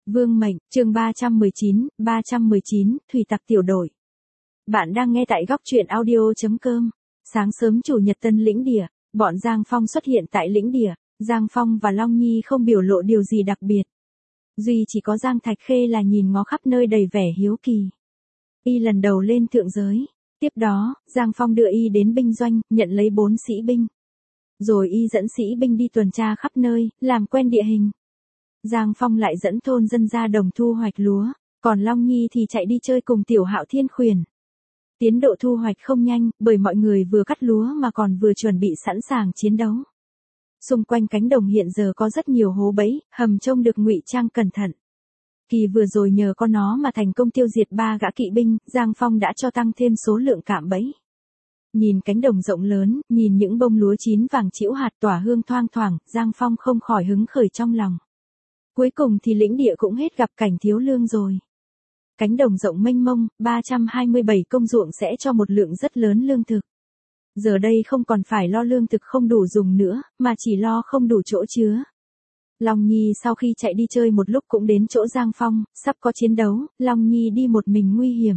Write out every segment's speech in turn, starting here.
Vương mệnh, chương 319, thủy tặc tiểu đội. Bạn đang nghe tại góc truyện audio.com. Sáng sớm chủ nhật Tân Lĩnh Địa, bọn Giang Phong xuất hiện tại Lĩnh Địa. Giang Phong và Long Nhi không biểu lộ điều gì đặc biệt. Duy chỉ có Giang Thạch Khê là nhìn ngó khắp nơi đầy vẻ hiếu kỳ. Y lần đầu lên thượng giới. Tiếp đó, Giang Phong đưa Y đến binh doanh, nhận lấy 4 sĩ binh. Rồi Y dẫn sĩ binh đi tuần tra khắp nơi, làm quen địa hình. Giang Phong lại dẫn thôn dân ra đồng thu hoạch lúa, còn Long Nhi thì chạy đi chơi cùng Tiểu Hạo Thiên Khuyển. Tiến độ thu hoạch không nhanh, bởi mọi người vừa cắt lúa mà còn vừa chuẩn bị sẵn sàng chiến đấu. Xung quanh cánh đồng hiện giờ có rất nhiều hố bẫy, hầm trông được ngụy trang cẩn thận. Kỳ vừa rồi nhờ có nó mà thành công tiêu diệt 3 gã kỵ binh, Giang Phong đã cho tăng thêm số lượng cạm bẫy. Nhìn cánh đồng rộng lớn, nhìn những bông lúa chín vàng chĩu hạt tỏa hương thoang thoảng, Giang Phong không khỏi hứng khởi trong lòng. Cuối cùng thì lĩnh địa cũng hết gặp cảnh thiếu lương rồi. Cánh đồng rộng mênh mông, 327 công ruộng sẽ cho một lượng rất lớn lương thực. Giờ đây không còn phải lo lương thực không đủ dùng nữa, mà chỉ lo không đủ chỗ chứa. Long Nhi sau khi chạy đi chơi một lúc cũng đến chỗ Giang Phong, sắp có chiến đấu, Long Nhi đi một mình nguy hiểm.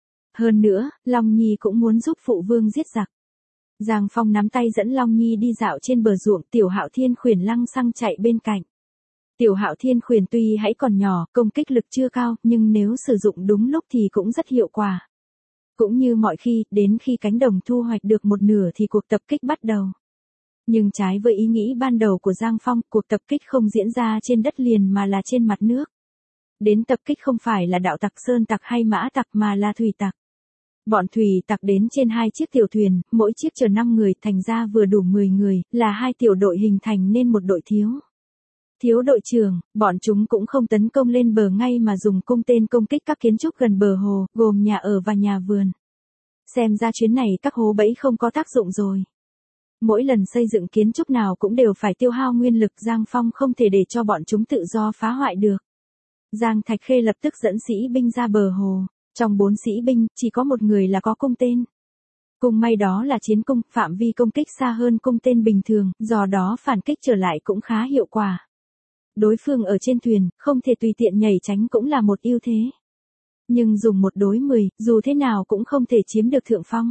Hơn nữa, Long Nhi cũng muốn giúp phụ vương giết giặc. Giang Phong nắm tay dẫn Long Nhi đi dạo trên bờ ruộng, Tiểu Hạo Thiên Khuyển lăng xăng chạy bên cạnh. Tiểu Hạo Thiên Khuyển tuy hãy còn nhỏ, công kích lực chưa cao, nhưng nếu sử dụng đúng lúc thì cũng rất hiệu quả. Cũng như mọi khi, đến khi cánh đồng thu hoạch được một nửa thì cuộc tập kích bắt đầu. Nhưng trái với ý nghĩ ban đầu của Giang Phong, cuộc tập kích không diễn ra trên đất liền mà là trên mặt nước. Đến tập kích không phải là đạo tặc sơn tặc hay mã tặc mà là thủy tặc. Bọn thủy tặc đến trên 2 chiếc tiểu thuyền, mỗi chiếc chở 5 người, thành ra vừa đủ 10 người, là 2 tiểu đội hình thành nên một đội thiếu. Thiếu đội trưởng, bọn chúng cũng không tấn công lên bờ ngay mà dùng cung tên công kích các kiến trúc gần bờ hồ, gồm nhà ở và nhà vườn. Xem ra chuyến này các hố bẫy không có tác dụng rồi. Mỗi lần xây dựng kiến trúc nào cũng đều phải tiêu hao nguyên lực, Giang Phong không thể để cho bọn chúng tự do phá hoại được. Giang Thạch Khê lập tức dẫn sĩ binh ra bờ hồ. Trong 4 sĩ binh, chỉ có một người là có cung tên. Cung may đó là chiến cung, phạm vi công kích xa hơn cung tên bình thường, do đó phản kích trở lại cũng khá hiệu quả. Đối phương ở trên thuyền, không thể tùy tiện nhảy tránh cũng là một ưu thế. Nhưng dùng 1 đối 10, dù thế nào cũng không thể chiếm được thượng phong.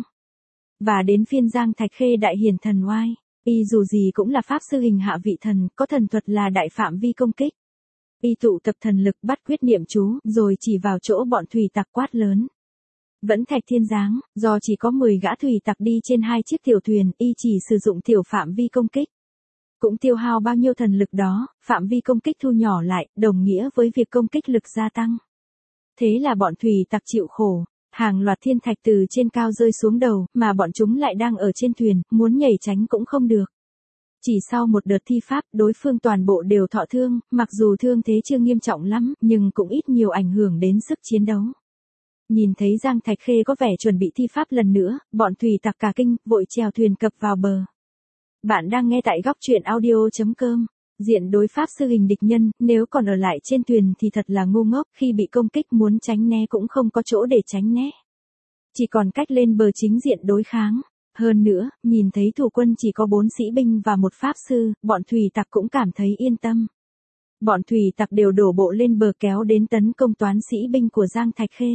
Và đến phiên Giang Thạch Khê đại hiển thần oai, y dù gì cũng là pháp sư hình hạ vị thần, có thần thuật là đại phạm vi công kích. Y tụ tập thần lực bắt quyết niệm chú, rồi chỉ vào chỗ bọn thủy tặc quát lớn. Vẫn Thạch Thiên Giáng, do chỉ có 10 gã thủy tặc đi trên 2 chiếc tiểu thuyền, y chỉ sử dụng tiểu phạm vi công kích. Cũng tiêu hao bao nhiêu thần lực đó, phạm vi công kích thu nhỏ lại, đồng nghĩa với việc công kích lực gia tăng. Thế là bọn thủy tặc chịu khổ, hàng loạt thiên thạch từ trên cao rơi xuống đầu, mà bọn chúng lại đang ở trên thuyền, muốn nhảy tránh cũng không được. Chỉ sau một đợt thi pháp, đối phương toàn bộ đều thọ thương, mặc dù thương thế chưa nghiêm trọng lắm, nhưng cũng ít nhiều ảnh hưởng đến sức chiến đấu. Nhìn thấy Giang Thạch Khê có vẻ chuẩn bị thi pháp lần nữa, bọn thủy tặc cả kinh, vội chèo thuyền cập vào bờ. Bạn đang nghe tại góc truyện audio.com. Diện đối pháp sư hình địch nhân, nếu còn ở lại trên thuyền thì thật là ngu ngốc, khi bị công kích muốn tránh né cũng không có chỗ để tránh né. Chỉ còn cách lên bờ chính diện đối kháng. Hơn nữa, nhìn thấy thủ quân chỉ có 4 sĩ binh và 1 pháp sư, bọn thủy tặc cũng cảm thấy yên tâm. Bọn thủy tặc đều đổ bộ lên bờ kéo đến tấn công toán sĩ binh của Giang Thạch Khê.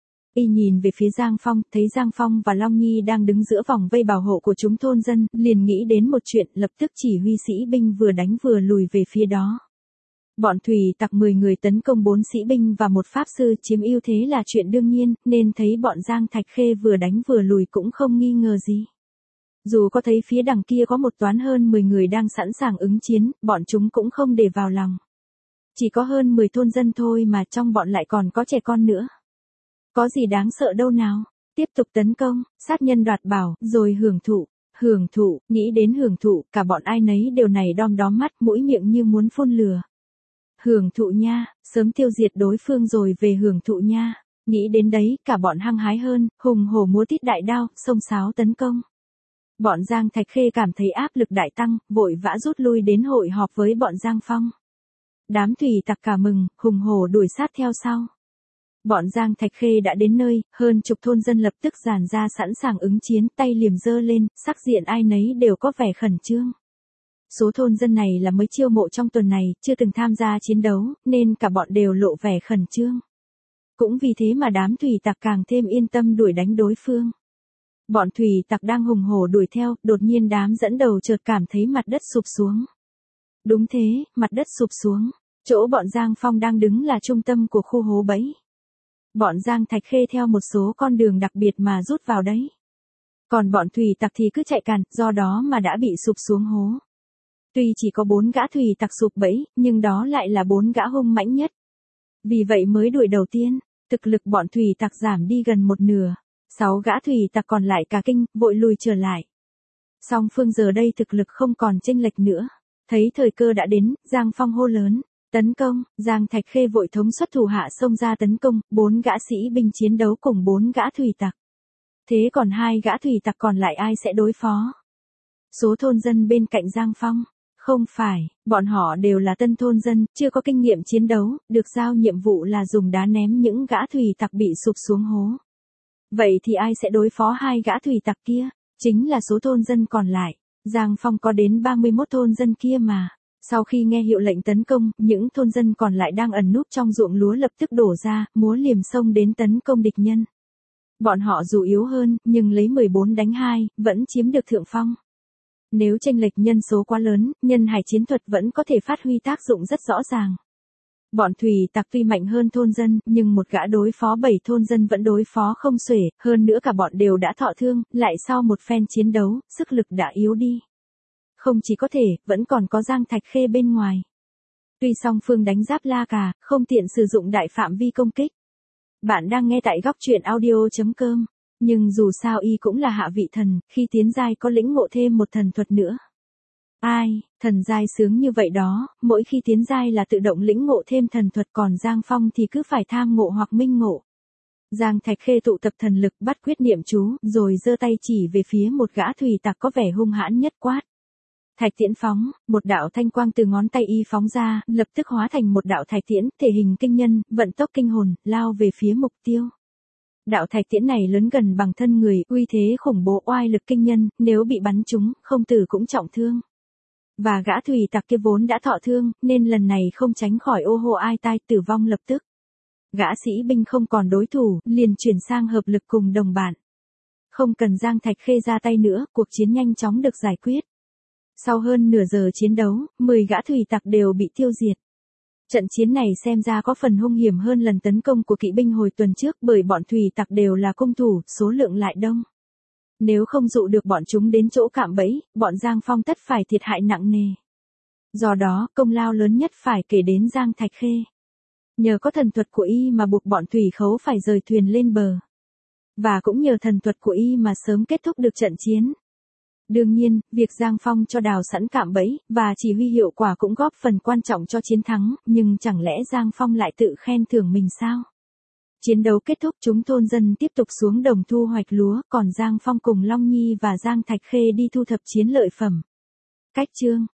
Y nhìn về phía Giang Phong, thấy Giang Phong và Long Nhi đang đứng giữa vòng vây bảo hộ của chúng thôn dân, liền nghĩ đến một chuyện, lập tức chỉ huy sĩ binh vừa đánh vừa lùi về phía đó. Bọn thủy tặc 10 người tấn công 4 sĩ binh và 1 pháp sư, chiếm ưu thế là chuyện đương nhiên, nên thấy bọn Giang Thạch Khê vừa đánh vừa lùi cũng không nghi ngờ gì. Dù có thấy phía đằng kia có một toán hơn 10 người đang sẵn sàng ứng chiến, bọn chúng cũng không để vào lòng. Chỉ có hơn 10 thôn dân thôi mà trong bọn lại còn có trẻ con nữa. Có gì đáng sợ đâu nào, tiếp tục tấn công, sát nhân đoạt bảo, rồi hưởng thụ, nghĩ đến hưởng thụ, cả bọn ai nấy đều này đom đóm mắt, mũi miệng như muốn phun lửa. Hưởng thụ nha, sớm tiêu diệt đối phương rồi về hưởng thụ nha, nghĩ đến đấy, cả bọn hăng hái hơn, hùng hổ múa tít đại đao, xông xáo tấn công. Bọn Giang Thạch Khê cảm thấy áp lực đại tăng, vội vã rút lui đến hội họp với bọn Giang Phong. Đám thủy tặc cả mừng, hùng hổ đuổi sát theo sau. Bọn Giang Thạch Khê đã đến nơi, hơn chục thôn dân lập tức dàn ra sẵn sàng ứng chiến, tay liềm giơ lên, sắc diện ai nấy đều có vẻ khẩn trương. Số thôn dân này là mới chiêu mộ trong tuần này, chưa từng tham gia chiến đấu, nên cả bọn đều lộ vẻ khẩn trương. Cũng vì thế mà đám thủy tặc càng thêm yên tâm đuổi đánh đối phương. Bọn thủy tặc đang hùng hổ đuổi theo, đột nhiên đám dẫn đầu chợt cảm thấy mặt đất sụp xuống. Đúng thế, mặt đất sụp xuống. Chỗ bọn Giang Phong đang đứng là trung tâm của khu hố bẫy. Bọn Giang Thạch Khê theo một số con đường đặc biệt mà rút vào đấy. Còn bọn thủy tặc thì cứ chạy càn, do đó mà đã bị sụp xuống hố. Tuy chỉ có 4 gã thủy tặc sụp bẫy, nhưng đó lại là 4 gã hung mãnh nhất. Vì vậy mới đuổi đầu tiên, thực lực bọn thủy tặc giảm đi gần một nửa. 6 gã thủy tặc còn lại cả kinh, vội lùi trở lại. Song phương giờ đây thực lực không còn chênh lệch nữa. Thấy thời cơ đã đến, Giang Phong hô lớn, tấn công. Giang Thạch Khê vội thống suất thủ hạ xông ra tấn công, 4 gã sĩ binh chiến đấu cùng 4 gã thủy tặc. Thế còn 2 gã thủy tặc còn lại ai sẽ đối phó? Số thôn dân bên cạnh Giang Phong. Không phải, bọn họ đều là tân thôn dân, chưa có kinh nghiệm chiến đấu, được giao nhiệm vụ là dùng đá ném những gã thủy tặc bị sụp xuống hố. Vậy thì ai sẽ đối phó 2 gã thủy tặc kia? Chính là số thôn dân còn lại. Giang Phong có đến 31 thôn dân kia mà. Sau khi nghe hiệu lệnh tấn công, những thôn dân còn lại đang ẩn núp trong ruộng lúa lập tức đổ ra, múa liềm sông đến tấn công địch nhân. Bọn họ dù yếu hơn, nhưng lấy 14 đánh 2, vẫn chiếm được thượng phong. Nếu chênh lệch nhân số quá lớn, nhân hải chiến thuật vẫn có thể phát huy tác dụng rất rõ ràng. Bọn thủy tặc tuy mạnh hơn thôn dân, nhưng một gã đối phó 7 thôn dân vẫn đối phó không xuể, hơn nữa cả bọn đều đã thọ thương, lại sau một phen chiến đấu, sức lực đã yếu đi. Không chỉ có thể, vẫn còn có Giang Thạch Khê bên ngoài. Tuy song phương đánh giáp la cà, không tiện sử dụng đại phạm vi công kích. Bạn đang nghe tại góc truyện audio.com. Nhưng dù sao y cũng là hạ vị thần, khi tiến giai có lĩnh ngộ thêm một thần thuật nữa. Ai, thần giai sướng như vậy đó, mỗi khi tiến giai là tự động lĩnh ngộ thêm thần thuật, còn Giang Phong thì cứ phải tham ngộ hoặc minh ngộ. Giang Thạch Khê tụ tập thần lực bắt quyết niệm chú, rồi giơ tay chỉ về phía một gã thủy tặc có vẻ hung hãn nhất quát. Thạch tiễn phóng, một đạo thanh quang từ ngón tay y phóng ra, lập tức hóa thành một đạo thạch tiễn, thể hình kinh nhân, vận tốc kinh hồn, lao về phía mục tiêu. Đạo thạch tiễn này lớn gần bằng thân người, uy thế khủng bố, oai lực kinh nhân, nếu bị bắn trúng, không tử cũng trọng thương. Và gã thủy tặc kia vốn đã thọ thương, nên lần này không tránh khỏi ô hô ai tai, tử vong lập tức. Gã sĩ binh không còn đối thủ, liền chuyển sang hợp lực cùng đồng bạn. Không cần Giang Thạch Khê ra tay nữa, cuộc chiến nhanh chóng được giải quyết. Sau hơn nửa giờ chiến đấu, 10 gã thủy tặc đều bị tiêu diệt. Trận chiến này xem ra có phần hung hiểm hơn lần tấn công của kỵ binh hồi tuần trước, bởi bọn thủy tặc đều là cung thủ, số lượng lại đông. Nếu không dụ được bọn chúng đến chỗ cạm bẫy, bọn Giang Phong tất phải thiệt hại nặng nề. Do đó, công lao lớn nhất phải kể đến Giang Thạch Khê. Nhờ có thần thuật của y mà buộc bọn thủy khấu phải rời thuyền lên bờ. Và cũng nhờ thần thuật của y mà sớm kết thúc được trận chiến. Đương nhiên, việc Giang Phong cho đào sẵn cạm bẫy, và chỉ huy hiệu quả cũng góp phần quan trọng cho chiến thắng, nhưng chẳng lẽ Giang Phong lại tự khen thưởng mình sao? Chiến đấu kết thúc, chúng thôn dân tiếp tục xuống đồng thu hoạch lúa, còn Giang Phong cùng Long Nhi và Giang Thạch Khê đi thu thập chiến lợi phẩm. Cách chương